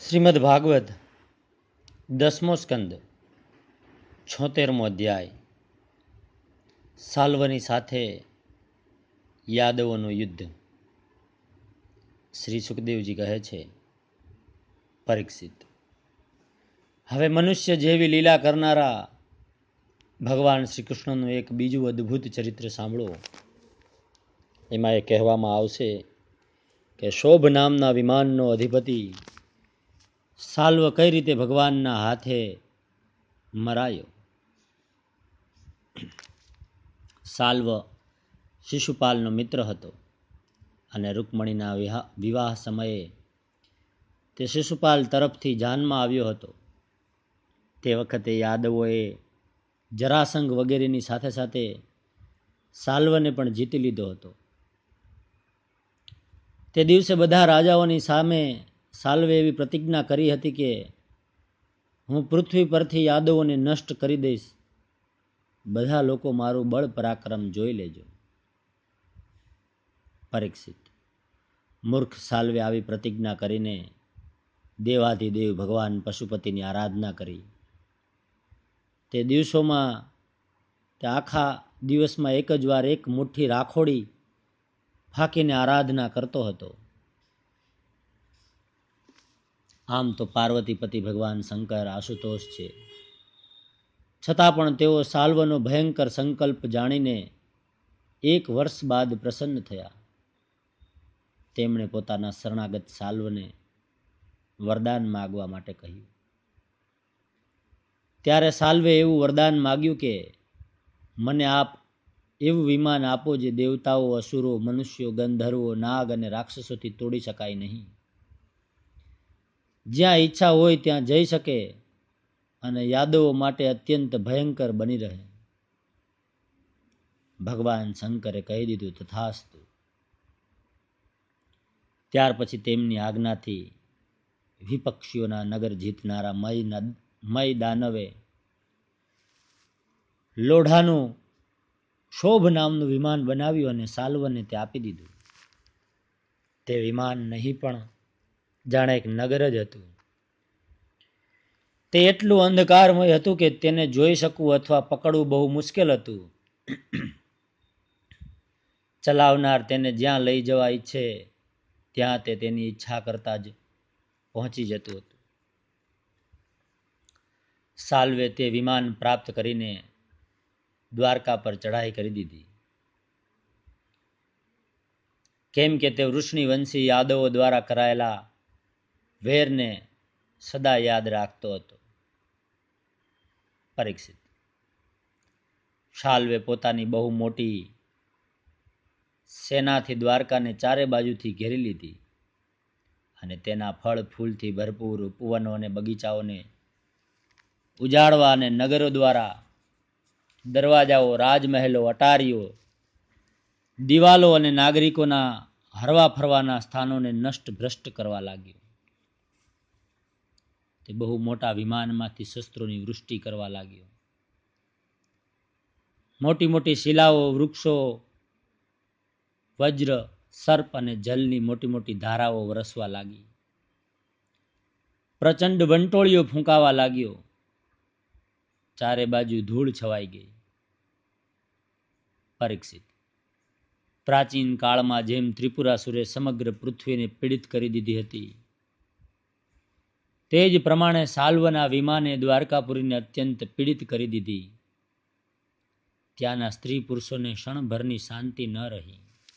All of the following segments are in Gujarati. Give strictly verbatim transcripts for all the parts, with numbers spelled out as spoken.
શ્રીમદ ભાગવત દસમો સ્કંદ છોતેરમો અધ્યાય. સાલ્વની સાથે યાદવોનું યુદ્ધ. શ્રી સુખદેવજી કહે છે, પરીક્ષિત, હવે મનુષ્ય જેવી લીલા કરનારા ભગવાન શ્રી કૃષ્ણનું એક બીજું અદ્ભુત ચરિત્ર સાંભળો. એમાં એ કહેવામાં આવશે કે શોભ નામના વિમાનનો અધિપતિ સાલ્વ કઈ રીતે ભગવાનના હાથે મરાયો. સાલ્વ શિશુપાલનો મિત્ર હતો અને રૂકમણીના વિવાહ સમયે તે શિશુપાલ તરફથી જાનમાં આવ્યો હતો. તે વખતે યાદવોએ જરાસંઘ વગેરેની સાથે સાથે સાલ્વને પણ જીતી લીધો હતો. તે દિવસે બધા રાજાઓની સામે સાલ્વે એવી પ્રતિજ્ઞા કરી હતી કે હું પૃથ્વી પરથી યાદવોને નષ્ટ કરી દઈશ. બધા લોકો મારું બળ પરાક્રમ જોઈ લેજો. પરીક્ષિત, મૂર્ખ સાલ્વે આવી પ્રતિજ્ઞા કરીને દેવાધિદેવ ભગવાન પશુપતિની આરાધના કરી. તે દિવસોમાં તે આખા દિવસમાં એક જ વાર એક મુઠ્ઠી રાખોડી ફાંકીને આરાધના કરતો હતો. આમ તો પાર્વતીપતિ ભગવાન શંકર આશુતોષ છે, છતાં પણ તેઓ સાલ્વનો ભયંકર સંકલ્પ જાણીને એક વર્ષ બાદ પ્રસન્ન થયા. તેમણે પોતાના શરણાગત સાલ્વને વરદાન માગવા માટે કહ્યું. ત્યારે સાલ્વે એવું વરદાન માગ્યું કે મને આપ એવું વિમાન આપો જે દેવતાઓ, અસુરો, મનુષ્યો, ગંધર્વો, નાગ અને રાક્ષસોથી તોડી શકાય નહીં. જ્યાં ઈચ્છા હોય ત્યાં જઈ શકે અને યાદવો માટે અત્યંત ભયંકર બની રહે. ભગવાન શંકરે કહી દીધું, તથાસ્તુ. ત્યાર પછી તેમની આજ્ઞાથી વિપક્ષીઓના નગર જીતનારા મય મય દાનવે લોઢાનું શોભ નામનું વિમાન બનાવ્યું અને સાલ્વને તે આપી દીધું. તે વિમાન નહીં પણ જાણે એક નગર જ હતું. તે એટલું અંધકારમય હતું કે તેને જોઈ શકવું અથવા પકડવું બહુ મુશ્કેલ હતું. ચલાવનાર તેને જ્યાં લઈ જવા ઈચ્છે ત્યાં તે તેની ઈચ્છા કરતા જ પહોંચી જતું હતું. સાલ્વે તે વિમાન પ્રાપ્ત કરીને દ્વારકા પર ચઢાઈ કરી દીધી, કેમ કે તે વૃષ્ણિ વંશી યાદવો દ્વારા કરાયેલા વેરને સદા યાદ રાખતો હતો. પરીક્ષિત, સાલ્વે પોતાની બહુ મોટી સેનાથી દ્વારકાને ચારે બાજુથી ઘેરી લીધી અને તેના ફળ ફૂલથી ભરપૂર ઉપવનો અને બગીચાઓને ઉજાડવા અને નગરો દ્વારા દરવાજાઓ, રાજમહેલો, અટારીઓ, દિવાલો અને નાગરિકોના હરવા ફરવાના સ્થાનોને નષ્ટ ભ્રષ્ટ કરવા લાગ્યો. તે બહુ મોટા વિમાનમાંથી શસ્ત્રોની વૃષ્ટિ કરવા લાગ્યો. મોટી મોટી શિલાઓ, વૃક્ષો, વજ્ર, સર્પ અને જલની મોટી મોટી ધારાઓ વરસવા લાગી. પ્રચંડ વંટોળીઓ ફૂંકાવા લાગ્યો. ચારે બાજુ ધૂળ છવાઈ ગઈ. પરીક્ષિત, પ્રાચીન કાળમાં જેમ ત્રિપુરાસુરે સમગ્ર પૃથ્વીને પીડિત કરી દીધી હતી, તે જ પ્રમાણે સાલ્વના વિમાને દ્વારકાપુરીને અત્યંત પીડિત કરી દીધી. ત્યાંના સ્ત્રી પુરુષોને ક્ષણભરની શાંતિ ન રહી.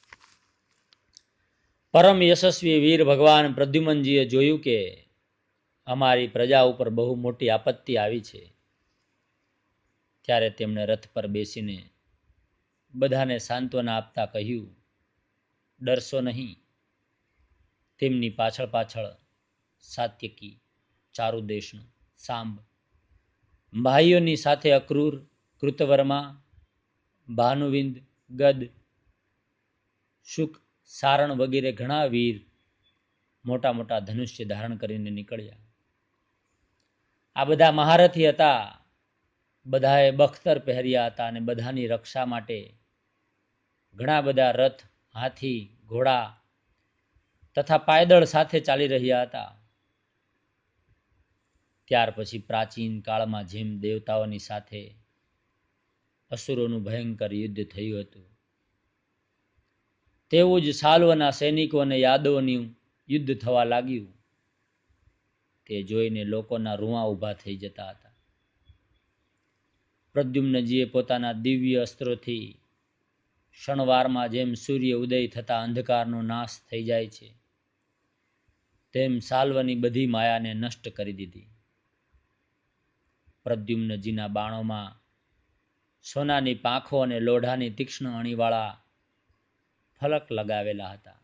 પરમ યશસ્વી વીર ભગવાન પ્રદ્યુમનજીએ જોયું કે અમારી પ્રજા ઉપર બહુ મોટી આપત્તિ આવી છે. ત્યારે તેમણે રથ પર બેસીને બધાને સાંત્વના આપતા કહ્યું, ડરશો નહીં. તેમની પાછળ પાછળ સાત્યકી, ચારુદેશણ, સાંબ, ભાઈઓની સાથે અક્રૂર, કૃતવર્મા, ભાનુવિંદ, ગદ, શુક, સારણ વગેરે ઘણા વીર મોટા મોટા ધનુષ્ય ધારણ કરીને નીકળ્યા. આ બધા મહારથી હતા. બધાએ બખ્તર પહેર્યા હતા અને બધાની રક્ષા માટે ઘણા બધા રથ, હાથી, ઘોડા તથા પાયદળ સાથે ચાલી રહ્યા હતા. ત્યાર પછી પ્રાચીન કાળમાં જેમ દેવતાઓની સાથે અસુરોનું ભયંકર યુદ્ધ થયું હતું, તેવું જ સાલ્વના સૈનિકો અને યાદવોનું યુદ્ધ થવા લાગ્યું. તે જોઈને લોકોના રૂંવા ઊભા થઈ જતા હતા. પ્રદ્યુમ્નજીએ પોતાના દિવ્ય અસ્ત્રોથી ક્ષણવારમાં જેમ સૂર્ય ઉદય થતા અંધકારનો નાશ થઈ જાય છે, તેમ સાલ્વની બધી માયાને નષ્ટ કરી દીધી. પ્રદ્યુમ્નજીના બાણોમાં સોનાની પાંખો અને લોઢાની તીક્ષ્ણ અણીવાળા ફલક લગાવેલા હતા.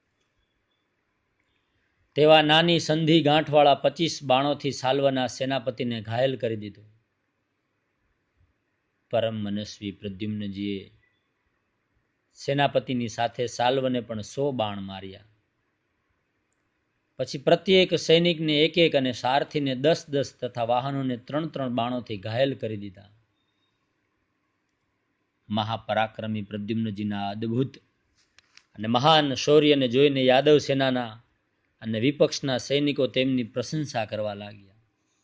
તેવા નાની સંધિ ગાંઠવાળા પચીસ બાણોથી સાલ્વના સેનાપતિને ઘાયલ કરી દીધો. પરમ મનસ્વી પ્રદ્યુમ્નજીએ સેનાપતિની સાથે સાલ્વને પણ સો બાણ માર્યા. પછી પ્રત્યેક સૈનિકને એક એક અને સારથીને દસ દસ તથા વાહનોને ત્રણ ત્રણ બાણોથી ઘાયલ કરી દીધા. મહાપરાક્રમી પ્રદ્યુમ્નજીના અદ્ભુત અને મહાન શૌર્યને જોઈને યાદવ સેનાના અને વિપક્ષના સૈનિકો તેમની પ્રશંસા કરવા લાગ્યા.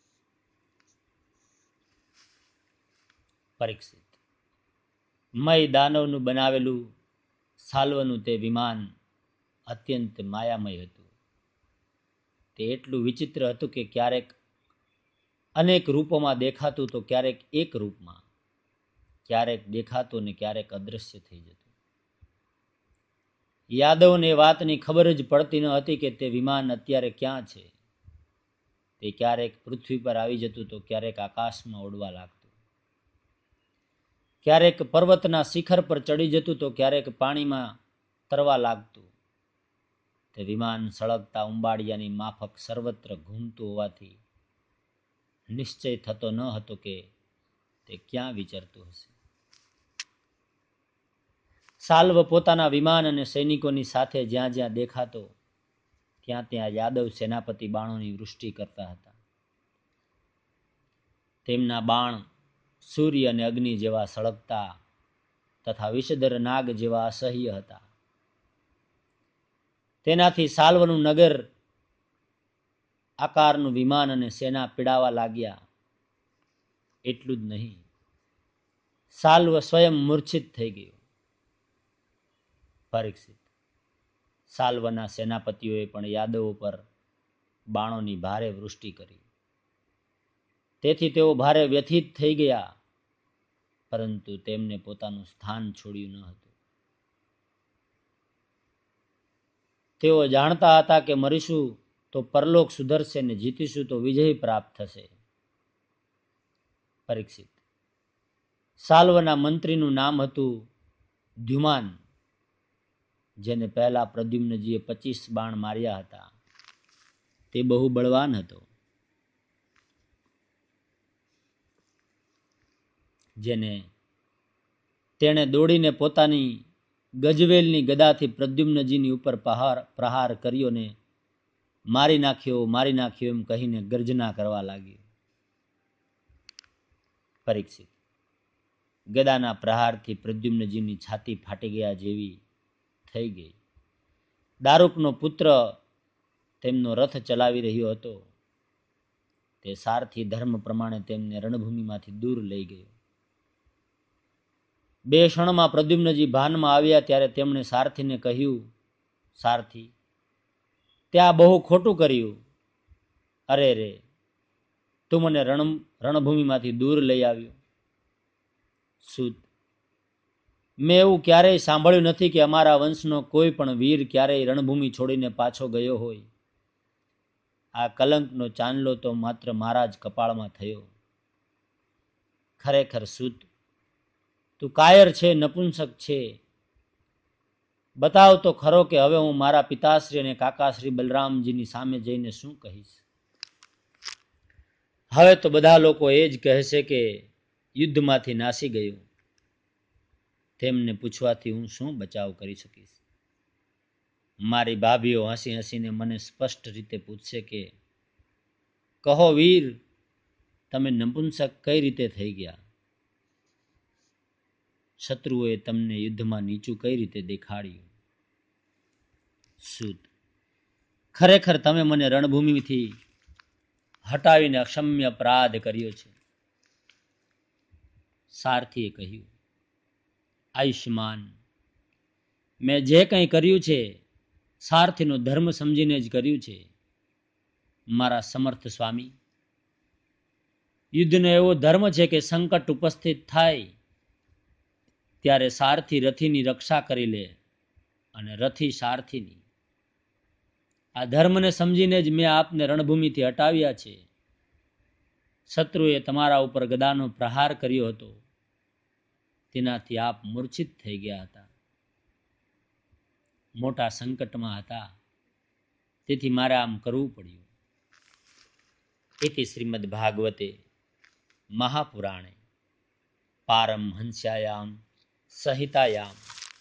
પરીક્ષિત, મય દાનવનું બનાવેલું સાલ્વનું તે વિમાન અત્યંત માયામય હતું. તે એટલું વિચિત્ર હતું કે ક્યારેક અનેક રૂપોમાં દેખાતું તો ક્યારેક એક રૂપમાં, ક્યારેક દેખાતું ને ક્યારેક અદૃશ્ય થઈ જતું. યાદવને વાતની ખબર જ પડતી ન હતી કે તે વિમાન અત્યારે ક્યાં છે. તે ક્યારેક પૃથ્વી પર આવી જતું તો ક્યારેક આકાશમાં ઉડવા લાગતું, ક્યારેક પર્વતના શિખર પર ચડી જતું તો ક્યારેક પાણીમાં તરવા લાગતું. તે વિમાન સળગતા ઉંબાડિયાની માફક સર્વત્ર ઘૂમતું હોવાથી નિશ્ચય થતો ન હતો કે તે ક્યાં વિચરતું હશે. સાલ્વ પોતાના વિમાન અને સૈનિકોની સાથે જ્યાં જ્યાં દેખાતો ત્યાં ત્યાં યાદવ સેનાપતિ બાણોની વૃષ્ટિ કરતા હતા. તેમના બાણ સૂર્ય અને અગ્નિ જેવા સળગતા તથા વિષધર નાગ જેવા અસહ્ય હતા. તેનાથી સાલ્વનું નગર આકારનું વિમાન અને સેના પીડાવા લાગ્યા. એટલું જ નહીં, સાલ્વ સ્વયં મૂર્છિત થઈ ગયો. પરીક્ષિત, સાલ્વના સેનાપતિઓએ પણ યાદવો પર બાણોની ભારે વૃષ્ટિ કરી. તેથી તેઓ ભારે વ્યથિત થઈ ગયા, પરંતુ તેમને પોતાનું સ્થાન છોડ્યું ન હતું. તેઓ જાણતા હતા કે મરીશું તો પરલોક સુધરશે ને જીતીશું તો વિજય પ્રાપ્ત થશે. પરીક્ષિત, સાલ્વના મંત્રીનું નામ હતું દ્યુમાન, જેને પહેલા પ્રદ્યુમ્નજીએ પચીસ બાણ માર્યા હતા. તે બહુ બળવાન હતો, જેને તેણે દોડીને પોતાની ગજવેલની ગદાથી પ્રદ્યુમ્નજીની ઉપર પ્રહાર પ્રહાર કર્યો ને મારી નાખ્યો મારી નાખ્યો એમ કહીને ગર્જના કરવા લાગ્યો. પરીક્ષિત, ગદાના પ્રહારથી પ્રદ્યુમ્નજીની છાતી ફાટી ગયા જેવી થઈ ગઈ. દારૂકનો પુત્ર તેમનો રથ ચલાવી રહ્યો હતો. તે સારથી ધર્મ પ્રમાણે તેમને રણભૂમિમાંથી દૂર લઈ ગયો. બે ક્ષણમાં પ્રદ્યુમ્નજી ભાનમાં આવ્યા ત્યારે તેમણે સારથીને કહ્યું, સારથી, ત્યાં બહુ ખોટું કર્યું. અરે રે, તું મને રણ રણભૂમિમાંથી દૂર લઈ આવ્યો. સૂત, મેં એવું ક્યારેય સાંભળ્યું નથી કે અમારા વંશનો કોઈ પણ વીર ક્યારેય રણભૂમિ છોડીને પાછો ગયો હોય. આ કલંકનો ચાંદલો તો માત્ર મારા જ કપાળમાં થયો. ખરેખર સૂત, તું કાયર છે, નપુંસક છે. બતાવ તો ખરો કે હવે હું મારા પિતાશ્રી અને કાકાશ્રી બલરામજીની સામે જઈને શું કહીશ. હવે તો બધા લોકો એ જ કહેશે કે યુદ્ધમાંથી નાસી ગયું. તેમને પૂછવાથી હું શું બચાવ કરી શકીશ. મારી ભાભીઓ હસી હસીને મને સ્પષ્ટ રીતે પૂછશે કે કહો વીર, તમે નપુંસક કઈ રીતે થઈ ગયા. શત્રુઓએ તમને યુદ્ધમાં નીચું કઈ રીતે દેખાડ્યું. સૂત, ખરેખર તમે મને રણભૂમિથી હટાવીને અક્ષમ્ય અપરાધ કર્યો છે. સારથીએ કહ્યું, આયુષ્માન, મેં જે કંઈ કર્યું છે સારથીનો ધર્મ સમજીને જ કર્યું છે. મારા સમર્થ સ્વામી, યુદ્ધનો એવો ધર્મ છે કે સંકટ ઉપસ્થિત થાય ત્યારે સારથી રથીની રક્ષા કરી લે અને રથી સારથીની. આ ધર્મને સમજીને જ મેં આપને રણભૂમિથી હટાવ્યા છે. શત્રુએ તમારા ઉપર ગદાનો પ્રહાર કર્યો હતો, તેનાથી આપ મૂર્છિત થઈ ગયા હતા, મોટા સંકટમાં હતા, તેથી મારે આમ કરવું પડ્યું. ઇતિ શ્રીમદ ભાગવતે મહાપુરાણે પારમહંસ્યાયામ સંહિતાયામ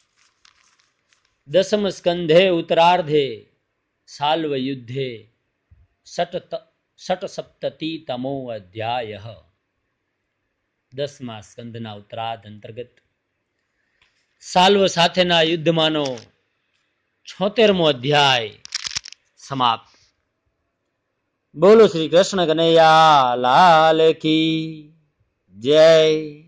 દસમ સ્કંધે ઉત્તરાર્ધે સાલ્વ યુદ્ધે ષટ ષટસપ્તતિ તમો અધ્યાય. દસમા સ્કંધના ઉત્તરાર્ધ અંતર્ગત સાલ્વ સાથેના યુદ્ધમાંનો છોતેરમો અધ્યાય સમાપ્ત. બોલો શ્રી કૃષ્ણ કનૈયા લાલ કી જય.